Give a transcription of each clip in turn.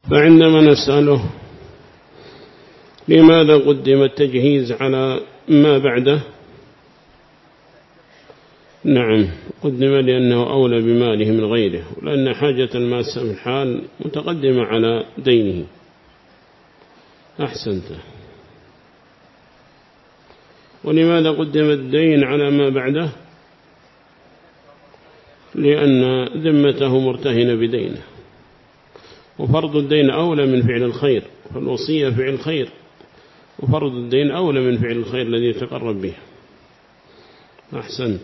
فعندما نسأله لماذا قدم التجهيز على ما بعده؟ نعم، قدم لأنه أولى بماله من غيره، ولأن حاجة الماس في الحال متقدمة على دينه. أحسنت. ولماذا قدم الدين على ما بعده؟ لأن ذمته مرتهنة بدينه، وفرض الدين أولى من فعل الخير، فالوصية فعل خير، وفرض الدين أولى من فعل الخير الذي يتقرب به. أحسنت.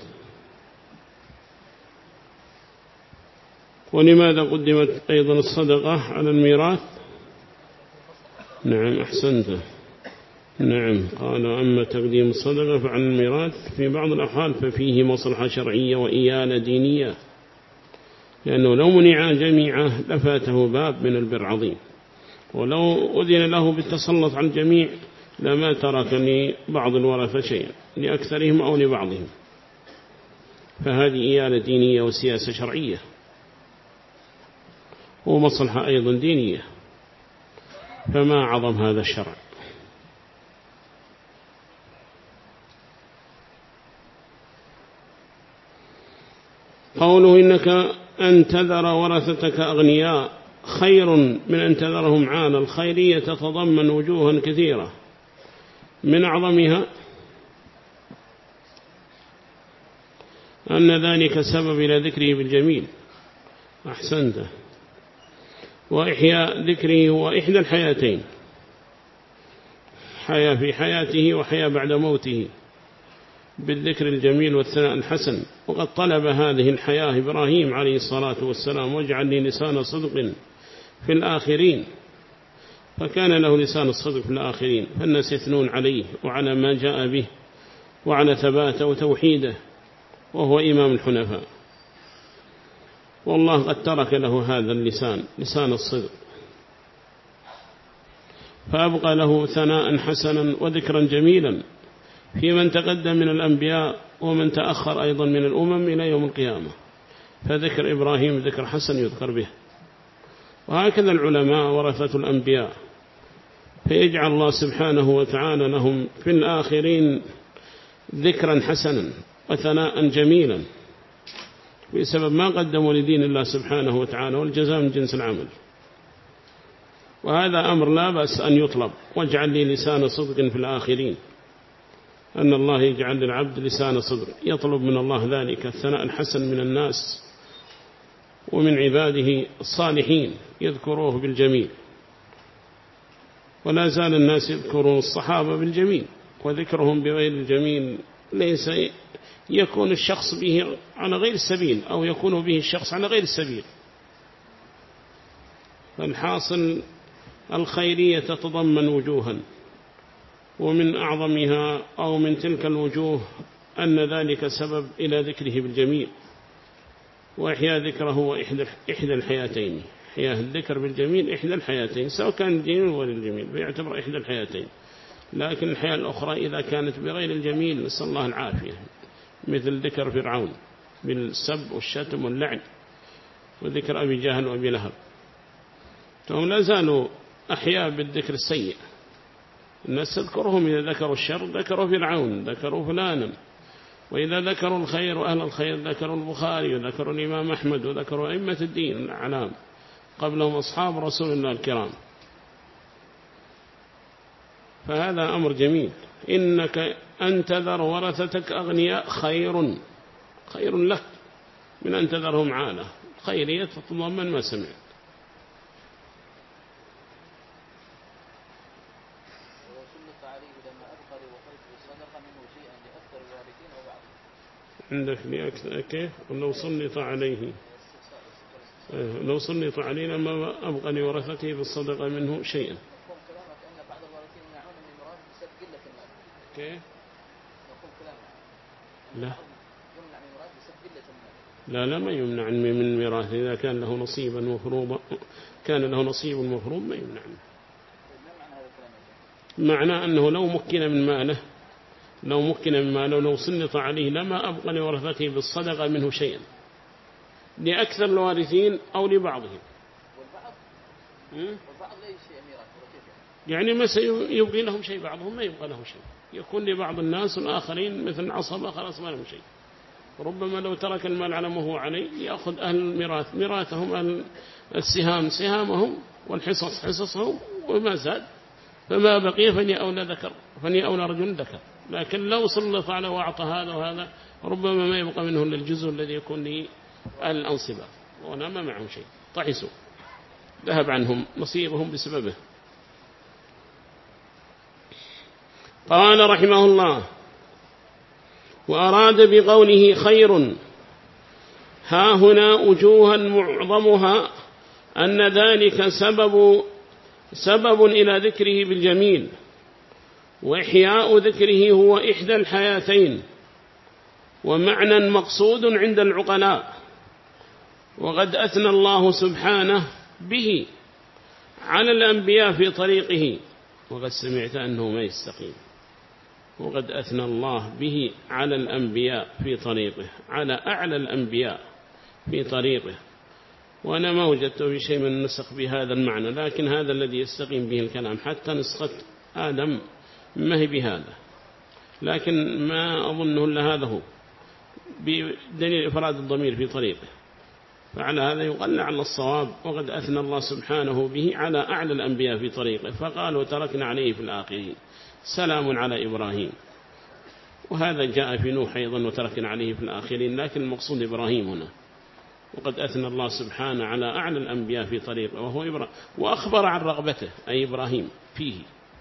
ولماذا قدمت أيضا الصدقة على الميراث؟ نعم، أحسنت. نعم، قال أما تقديم الصدقة فعن الميراث في بعض الأحوال ففيه مصلحة شرعية وإيانة دينية، لأنه لو منع جميعه لفاته باب من البر عظيم، ولو أذن له بالتسلط على الجميع لما ترك لبعض الورثة شيئا، لأكثرهم أو لبعضهم. فهذه إيانة دينية وسياسة شرعية، ومصلحة أيضا دينية، فما عظم هذا الشرع. قوله إنك أن تذر ورثتك أغنياء خير من أن تذرهم عالة، الخيرية تتضمن وجوها كثيرة، من أعظمها أن ذلك سبب إلى ذكره بالجميل. أحسنت. وإحياء ذكره هو إحدى الحياتين، حياة في حياته وحياة بعد موته، بالذكر الجميل والثناء الحسن. وقد طلب هذه الحياة إبراهيم عليه الصلاة والسلام: واجعل لي لسان صدق في الآخرين، فكان له لسان الصدق في الآخرين، فالناس يثنون عليه وعلى ما جاء به وعلى ثباته وتوحيده، وهو إمام الحنفاء. والله قد ترك له هذا اللسان، لسان الصدق، فأبقى له ثناء حسنا وذكرا جميلا في من تقدم من الأنبياء ومن تأخر أيضا من الأمم إلى يوم القيامة. فذكر إبراهيم ذكر حسن يذكر به. وهكذا العلماء ورثة الأنبياء، فيجعل الله سبحانه وتعالى لهم في الآخرين ذكرا حسنا وثناء جميلا بسبب ما قدموا لدين الله سبحانه وتعالى، والجزاء من جنس العمل. وهذا أمر لا بأس أن يطلب: واجعل لي لسان صدق في الآخرين، أن الله يجعل للعبد لسان صدق، يطلب من الله ذلك الثناء الحسن من الناس ومن عباده الصالحين، يذكروه بالجميل. ولا زال الناس يذكرون الصحابة بالجميل، وذكرهم بغير الجميل ليس يكون الشخص به على غير السبيل، أو يكون به الشخص على غير السبيل. فالحاصل الخيرية تتضمن وجوها، ومن أعظمها أو من تلك الوجوه أن ذلك سبب إلى ذكره بالجميل. وإحياء ذكره هو إحدى الحياتين، إحياء الذكر بالجميل إحدى الحياتين، سواء كان الجميل ولا الجميل فيعتبر إحدى الحياتين. لكن الحياة الأخرى إذا كانت بغير الجميل نسأل الله العافية، مثل ذكر فرعون بالسب والشتم واللعن، وذكر أبي جهل وأبي لهب، فهم لا زالوا أحياء بالذكر السيء. الناس تذكرهم إذا ذكروا الشر ذكروا فرعون، ذكروا فلانا، وإذا ذكروا الخير وأهل الخير ذكروا البخاري وذكروا الإمام أحمد وذكروا أئمة الدين الأعلام قبلهم أصحاب رسول الله الكرام. فهذا أمر جميل. إنك أن تذر ورثتك أغنياء خير لك من أن تذرهم عالة، خيرية تتضمن ما سمعت. عندك كيف؟ ولو سلط عليه، لو سلط عليه لما أبقى لورثته بالصدقة منه شيئا. كيف؟ لا ما يمنع من ميراث، إذا كان له نصيبا مفروضا، كان له نصيب مفروض ما يمنع. معنى أنه لو مكن من ماله، لو سلط عليه لما أبقى لورثته بالصدقة منه شيئا، لأكثر الوارثين أو لبعضهم. والبعض لا شيء ميراث. يعني ما سيبقي لهم شيء، بعضهم ما يبقى له شيء، يكون لبعض الناس والآخرين مثل عصبة خلاص ما لهم شيء. ربما لو ترك المال على ما هو عليه يأخذ أهل الميراث ميراثهم، أهل السهام سهامهم، والحصص حصصهم، وما زاد فما بقي فني أولى رجل ذكر. لكن لو سلط على وأعطى هذا وهذا ربما ما يبقى منه إلا الجزء الذي يكون للأنصبة، وأنا ما معهم شيء، طحسوا ذهب عنهم نصيبهم بسببه. قال رحمه الله: وأراد بقوله خير ها هنا وجوها معظمها أن ذلك سبب إلى ذكره بالجميل، وإحياء ذكره هو إحدى الحياتين، ومعنى مقصود عند العقلاء. وقد أثنى الله سبحانه به على الأنبياء في طريقه. وقد سمعت أنه ما يستقيم. وقد أثنى الله به على الأنبياء في طريقه، على أعلى الأنبياء في طريقه. وأنا ما وجدت في شيء من النسخ بهذا المعنى، لكن هذا الذي يستقيم به الكلام. حتى نسخة آدم ما هي بهذا، لكن ما أظنه إلا هذا هو بدليل إفراد الضمير في طريقه. فعلى هذا يقال على الصواب: وقد أثنى الله سبحانه به على أعلى الأنبياء في طريقه. فقال: وتركنا عليه في الآخرين سلام على إبراهيم. وهذا جاء في نوح أيضا: وتركنا عليه في الآخرين، لكن المقصود إبراهيم هنا. وقد أثنى الله سبحانه على أعلى الأنبياء في طريقه وهو إبراهيم، وأخبر عن رغبته أي إبراهيم فيه.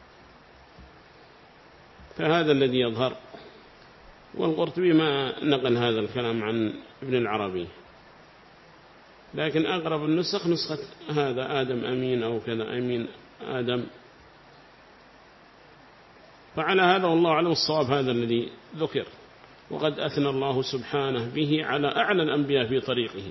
فهذا الذي يظهر. والقرطبي ما نقل هذا الكلام عن ابن العربي، لكن أقرب النسخ نسخة هذا آدم أمين أو كذا أمين آدم. فعلى هذا والله أعلم الصواب هذا الذي ذكر: وقد أثنى الله سبحانه به على أعلى الأنبياء في طريقه،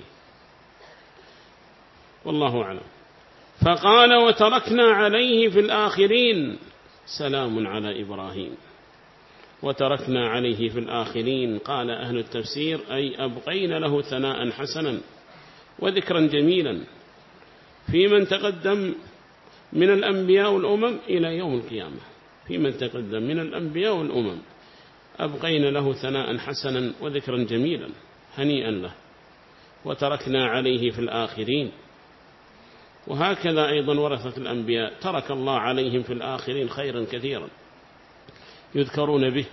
والله أعلم. فقال: وتركنا عليه في الآخرين سلام على إبراهيم. وتركنا عليه في الآخرين، قال أهل التفسير: أي أبقينا له ثناء حسنا وذكرا جميلا في من تقدم من الأنبياء والأمم إلى يوم القيامة. في من تقدم من الأنبياء والأمم أبقينا له ثناء حسنا وذكرا جميلا هنيئا له. وتركنا عليه في الآخرين. وهكذا أيضا ورثة الأنبياء ترك الله عليهم في الآخرين خيرا كثيرا يذكرون به.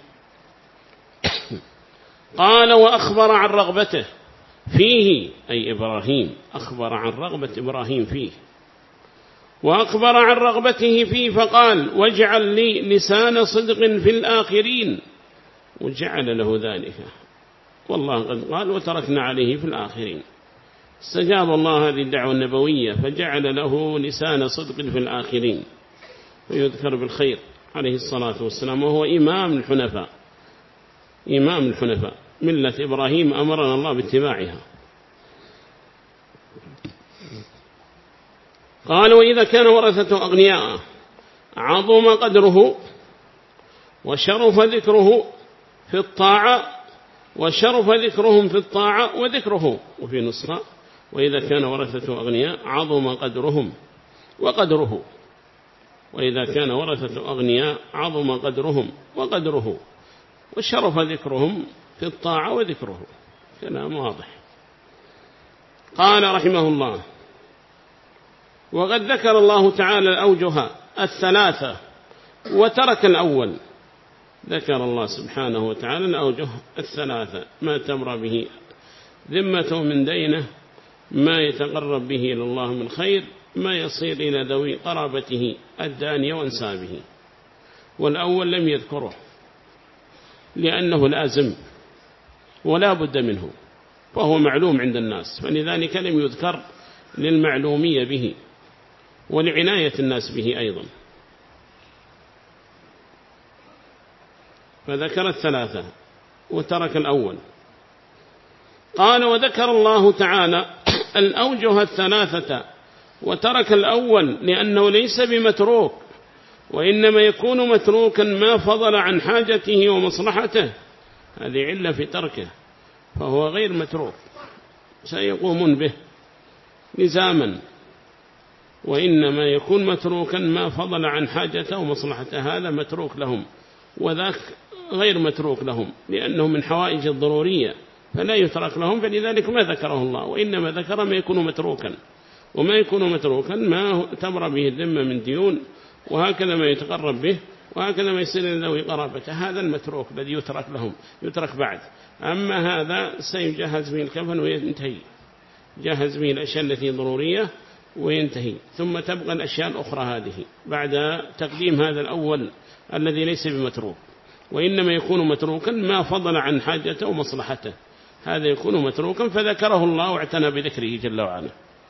قال: وأخبر عن رغبته فيه أي إبراهيم، أخبر عن رغبة إبراهيم فيه. وأخبر عن رغبته فيه فقال: واجعل لي لسان صدق في الآخرين. وجعل له ذلك. والله قد قال: وتركنا عليه في الآخرين. استجاب الله هذه الدعوة النبوية فجعل له لسان صدق في الآخرين، ويذكر بالخير عليه الصلاة والسلام، وهو إمام الحنفاء. إمام الحنفاء ملة إبراهيم أمرنا الله باتباعها. قال: وإذا كان ورثة أغنياء عظم قدره وشرف ذكره في الطاعة، وشرف ذكرهم في الطاعة وذكره. وفي نسخة: وإذا كان ورثة أغنياء عظم قدرهم وقدره. وإذا كان ورثة أغنياء عظم قدرهم وقدره، وشرف ذكرهم في الطاعة وذكره. كلام واضح. قال رحمه الله: وقد ذكر الله تعالى الأوجه الثلاثة وترك الأول. ذكر الله سبحانه وتعالى الأوجه الثلاثة: ما تمر به ذمته من دينه، ما يتقرب به إلى الله من خير، ما يصير إلى ذوي قرابته الدانية وانسابه. والأول لم يذكره لأنه لازم ولا بد منه، فهو معلوم عند الناس، فلذلك لم يذكر للمعلومية به ولعناية الناس به أيضا. فذكر الثلاثة وترك الأول. قال: وذكر الله تعالى الأوجه الثلاثة وترك الأول لأنه ليس بمتروك، وإنما يكون متروكا ما فضل عن حاجته ومصلحته. هذه علة في تركه، فهو غير متروك، سيقومون به لزاما وإنما يكون متروكا ما فضل عن حاجته ومصلحته، هذا متروك لهم، وذاك غير متروك لهم لأنه من حوائج الضرورية فلا يترك لهم، فلذلك ما ذكره الله، وإنما ذكر ما يكون متروكا. وما يكون متروكا ما تمر به الذمة من ديون، وهكذا ما يتقرب به، وهكذا ما يصير ذوي قرابته، هذا المتروك الذي يترك لهم، يترك بعد. أما هذا سيجهز به الكفن وينتهي، جهز به الأشياء التي ضرورية وينتهي، ثم تبقى الأشياء الأخرى هذه بعد تقديم هذا الأول الذي ليس بمتروك. وإنما يكون متروكا ما فضل عن حاجته ومصلحته، هذا يكون متروكا، فذكره الله واعتنى بذكره جل وعلا.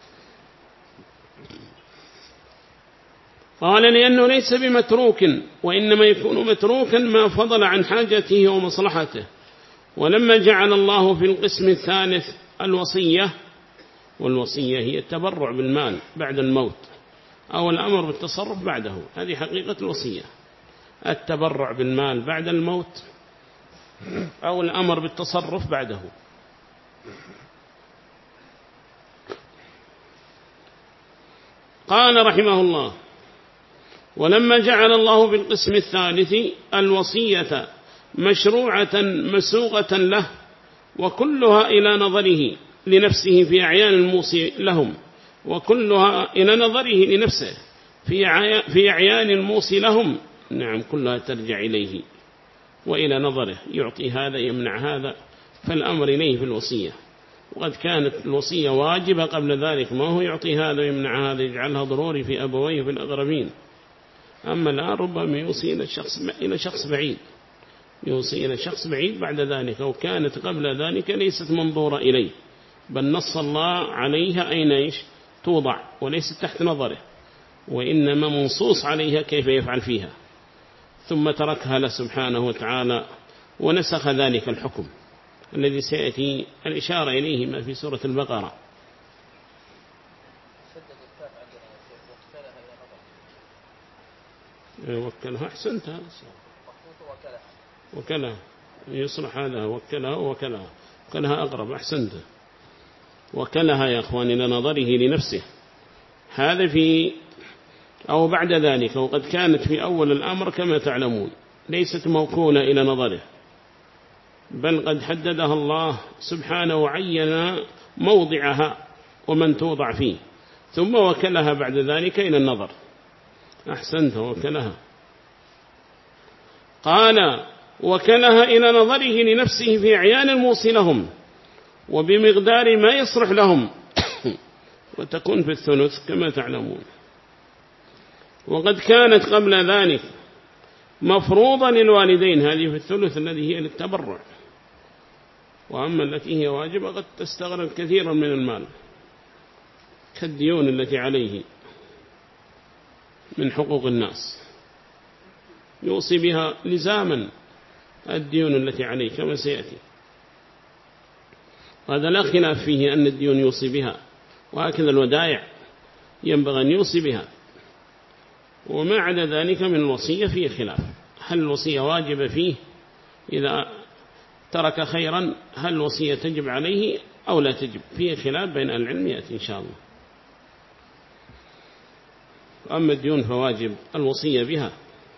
قال لأنه ليس بمتروك، وإنما يكون متروكا ما فضل عن حاجته ومصلحته. ولما جعل الله في القسم الثالث الوصية، والوصية هي التبرع بالمال بعد الموت أو الأمر بالتصرف بعده، هذه حقيقة الوصية، التبرع بالمال بعد الموت أو الأمر بالتصرف بعده. قال رحمه الله: ولما جعل الله بالقسم الثالث الوصية مشروعة مسوغة له، وكلها إلى نظره لنفسه في أعيان الموصي لهم، وكلها إلى نظره لنفسه في أعيان الموصي لهم، نعم كلها ترجع إليه وإلى نظره، يعطي هذا يمنع هذا، فالأمر إليه في الوصية. وقد كانت الوصية واجبة قبل ذلك، ما هو يعطي هذا ويمنع هذا، يجعلها ضروري في أبويه في الأقربين. أما الآن ربما يوصي إلى شخص بعيد، يوصي إلى شخص بعيد بعد ذلك، وكانت قبل ذلك ليست منظورة إليه، بل نص الله عليها أين توضع، وليست تحت نظره، وإنما منصوص عليها كيف يفعل فيها، ثم تركها له سبحانه وتعالى ونسخ ذلك الحكم الذي سيأتي الإشارة إليه ما في سورة البقرة. وكلها أحسنت، هذا وكلها يصلح، هذا وكلها أقرب، أحسنت. وكلها يا أخواني إلى نظره لنفسه، هذا في أو بعد ذلك. وقد كانت في أول الأمر كما تعلمون ليست موكولة إلى نظره، بل قد حددها الله سبحانه وعين موضعها ومن توضع فيه، ثم وكلها بعد ذلك إلى النظر. أحسنت، وكلها. قال: وكلها إلى نظره لنفسه في أعيان الموصي لهم وبمقدار ما يصلح لهم، وتكون في الثلث كما تعلمون. وقد كانت قبل ذلك مفروضا للوالدين، هذه في الثلث الذي هي للتبرع، وأما التي هي واجبة قد تستغرق كثيرا من المال كالديون التي عليه من حقوق الناس، يوصي بها لزاما الديون التي عليه كما سيأتي، هذا لا خلاف فيه أن الديون يوصي بها، وهكذا الودائع ينبغي أن يوصي بها. وما عدا ذلك من الوصية فيه خلاف، هل الوصية واجبة فيه إذا ترك خيرا، هل الوصية تجب عليه أو لا تجب، فيه خلاف بين العلم يأتي إن شاء الله. أما الديون فواجب الوصية بها.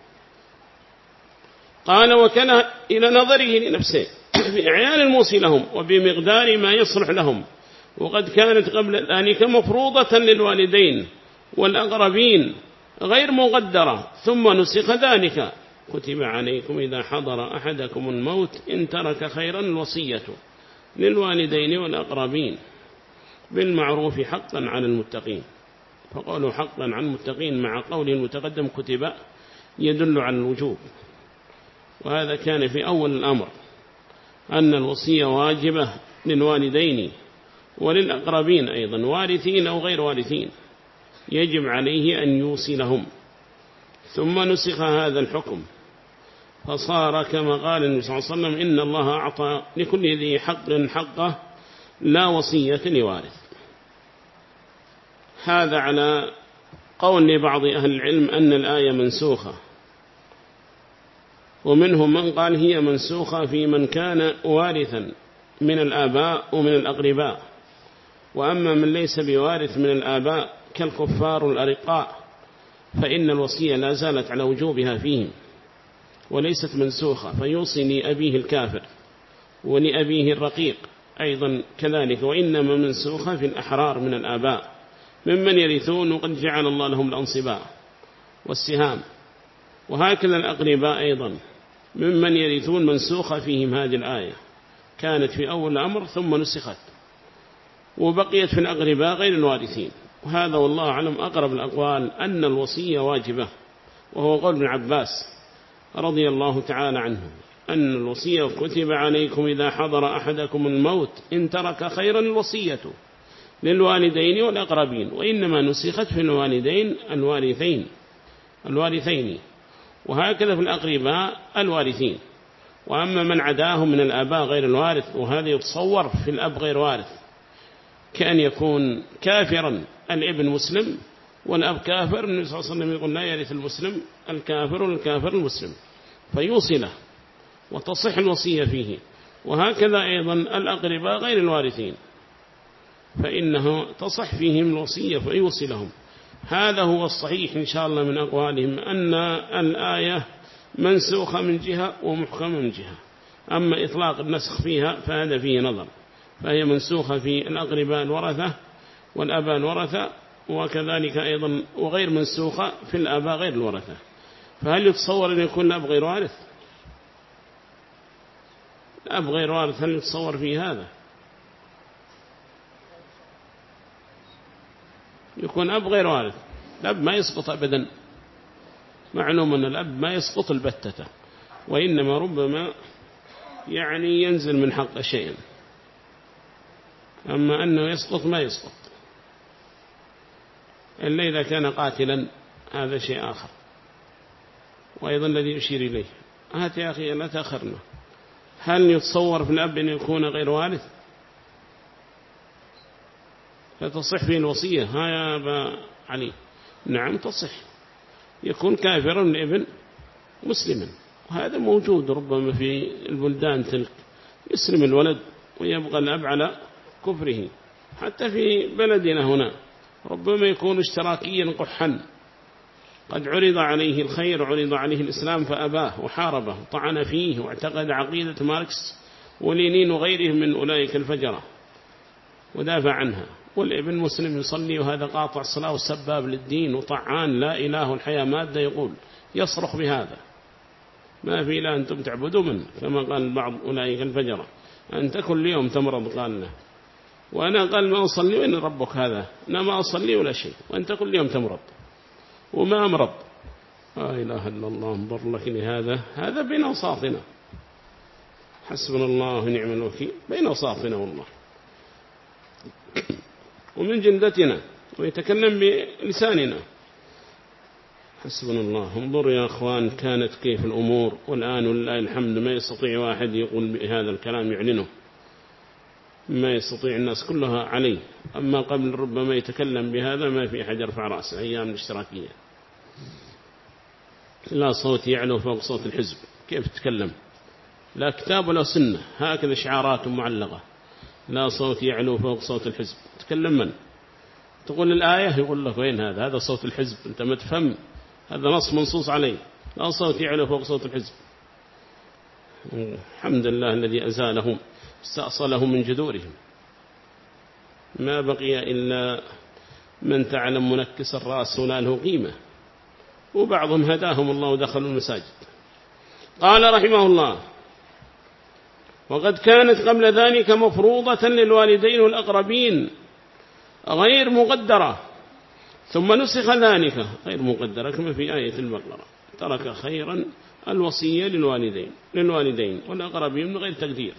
قال: وكان إلى نظره لنفسه في أعيان الموصي لهم وبمقدار ما يصلح لهم. وقد كانت قبل ذلك مفروضة للوالدين والأقربين غير مقدرة، ثم نسخ ذلك: كتب عليكم إذا حضر أحدكم الموت إن ترك خيرا الوصية للوالدين والأقربين بالمعروف حقا على المتقين. فقالوا حقا على المتقين مع قول المتقدم كتب يدل على الوجوب، وهذا كان في أول الأمر أن الوصية واجبة للوالدين وللأقربين أيضا، وارثين أو غير وارثين، يجب عليه أن يوصي لهم. ثم نسخ هذا الحكم فصار كما قال النبي صلى الله عليه وسلم: إن الله أعطى لكل ذي حق حقه لا وصية لوارث. هذا على قول لبعض أهل العلم أن الآية منسوخة، ومنهم من قال هي منسوخة في من كان وارثا من الآباء ومن الأقرباء، وأما من ليس بوارث من الآباء كالكفار الأرقاء فإن الوصية لا زالت على وجوبها فيهم وليست منسوخة، فيوصي لأبيه الكافر ولأبيه الرقيق أيضا كذلك، وإنما منسوخة في الأحرار من الآباء ممن يرثون وقد جعل الله لهم الأنصباء والسهام، وهكذا الأقرباء أيضا ممن يرثون منسوخة فيهم هذه الآية، كانت في أول الأمر ثم نسخت وبقيت في الأقرباء غير الوارثين. وهذا والله أعلم أقرب الأقوال أن الوصية واجبة، وهو قول ابن عباس رضي الله تعالى عنه أن الوصية كتب عليكم إذا حضر أحدكم الموت إن ترك خيرا الوصية للوالدين والأقربين، وإنما نسخت في الوالدين الوارثين، وهكذا في الأقرباء الوارثين. وأما من عداهم من الآباء غير الوارث، وهذا يتصور في الأب غير وارث، كأن يكون كافرا الابن مسلم والأب كافر، النبي صلى الله عليه وسلم يقول لا يرث المسلم الكافر والكافر المسلم، فيوصي له وتصح الوصية فيه. وهكذا أيضا الأقرباء غير الوارثين فإنه تصح فيهم الوصية فيوصي لهم. هذا هو الصحيح إن شاء الله من أقوالهم، أن الآية منسوخة من جهة ومحكمة من جهة، أما إطلاق النسخ فيها فهذا فيه نظر، فهي منسوخة في الأقرباء الورثة والأباء الورثة، وكذلك أيضا وغير منسوخة في الآباء غير الورثة. فهل يتصور أن يكون الأب غير وارث؟ الأب غير وارث هل يتصور فيه هذا؟ يكون أب غير وارث، الأب ما يسقط أبدا، معلوم أن الأب ما يسقط البتة، وإنما ربما يعني ينزل من حق شيئا، أما أنه يسقط ما يسقط إلا إذا كان قاتلا، هذا شيء آخر. وأيضا الذي يشير إليه هات يا أخي لا تأخرنا، هل يتصور في الأب أن يكون غير وارث فتصح فيه الوصية؟ ها يا أبا علي، نعم تصح، يكون كافرا الابن مسلما، وهذا موجود ربما في البلدان تلك، يسلم الولد ويبقى الأب على كفره. حتى في بلدنا هنا ربما يكون اشتراكيا قحا، قد عرض عليه الخير وعرض عليه الإسلام فأباه وحاربه طعن فيه واعتقد عقيدة ماركس ولينين وغيرهم من أولئك الفجرة ودافع عنها، والابن مسلم يصلي وهذا قاطع الصلاة والسباب للدين وطعان لا إله الحياة مادة، يقول يصرخ بهذا ما في إله أنتم تعبدوا من، كما قال بعض أولئك الفجرة أنت كل يوم تمرض قال له، وأنا قال ما أصلي وإن ربك هذا، أنا ما أصلي ولا شيء وأنت كل يوم تمرض وما أمرض. لا إله إلا الله، انظر لك لهذا، هذا بين أوصافنا، حسبنا الله ونعم الوكيل، بين أوصافنا والله ومن جلدتنا ويتكلم بلساننا، حسبنا الله. انظر يا أخوان كانت كيف الأمور، والآن ولله الحمد ما يستطيع واحد يقول بهذا الكلام يعلنه، ما يستطيع الناس كلها عليه. أما قبل ربما يتكلم بهذا ما في أحد يرفع رأسه، أيام الاشتراكية لا صوت يعلو فوق صوت الحزب، كيف تتكلم؟ لا كتاب ولا سنة، هكذا شعارات معلقة، لا صوت يعلو فوق صوت الحزب. تكلم من؟ تقول الآية يقول لك وين هذا؟ هذا صوت الحزب، أنت ما تفهم، هذا نص منصوص عليه، لا صوت يعلو فوق صوت الحزب. الحمد لله الذي أزالهم استأصلهم من جذورهم، ما بقي إلا من تعلم منكس الرأس ولا له قيمة، وبعضهم هداهم الله ودخلوا المساجد. قال رحمه الله وقد كانت قبل ذلك مفروضة للوالدين والأقربين غير مقدرة، ثم نسخ ذلك غير مقدرة كما في آية البقرة، ترك خيرا الوصية للوالدين والأقربين من غير تقدير.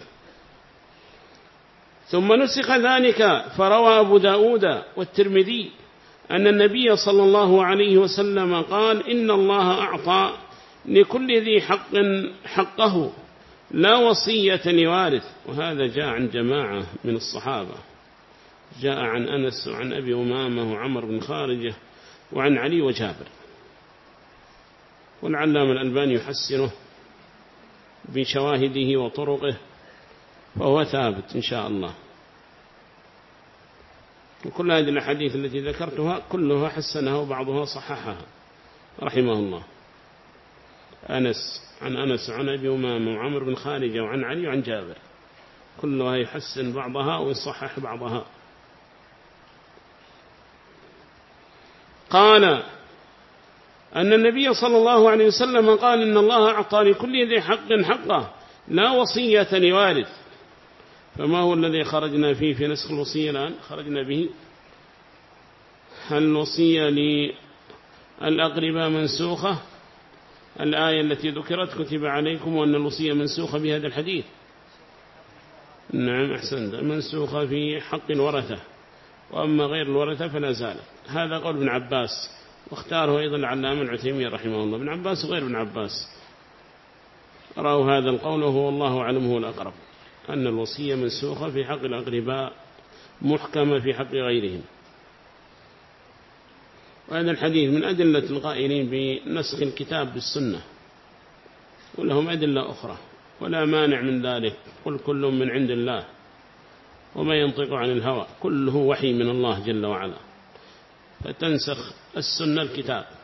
ثم نسخ ذلك، فروى أبو داود والترمذي أن النبي صلى الله عليه وسلم قال إن الله أعطى لكل ذي حق حقه لا وصية لوارث. وهذا جاء عن جماعة من الصحابة، جاء عن أنس وعن أبي أمامة وعمر بن خارجة وعن علي وجابر، والعلامة الألباني يحسنه بشواهده وطرقه، فهو ثابت إن شاء الله. وكل هذه الأحاديث التي ذكرتها كلها حسنها وبعضها صححها رحمه الله. عن أنس وعن أبي أمامة وعمر بن خارجة وعن علي وعن جابر، كلها يحسن بعضها ويصحح بعضها. قال أن النبي صلى الله عليه وسلم قال إن الله أعطى لكل ذي حق حقه لا وصية لوارث. فما هو الذي خرجنا فيه في نسخ الوصية الآن؟ خرجنا به الوصية للأقرباء منسوخة، الآية التي ذكرت كتب عليكم وأن الوصية منسوخة بهذا الحديث. نعم أحسنت، منسوخة في حق الورثة، وأما غير الورثة فلا زالت. هذا قول ابن عباس، واختاره أيضا العلامة العثيمين رحمه الله. ابن عباس وغير ابن عباس رأوا هذا القول، وهو الله أعلم هو الأقرب، أن الوصية منسوخة في حق الأقرباء محكمة في حق غيرهم. وهذا الحديث من أدلة القائلين بنسخ الكتاب بالسنة، ولهم أدلة أخرى ولا مانع من ذلك. قل كل من عند الله وما ينطق عن الهوى، كله وحي من الله جل وعلا، فتنسخ السنة الكتاب.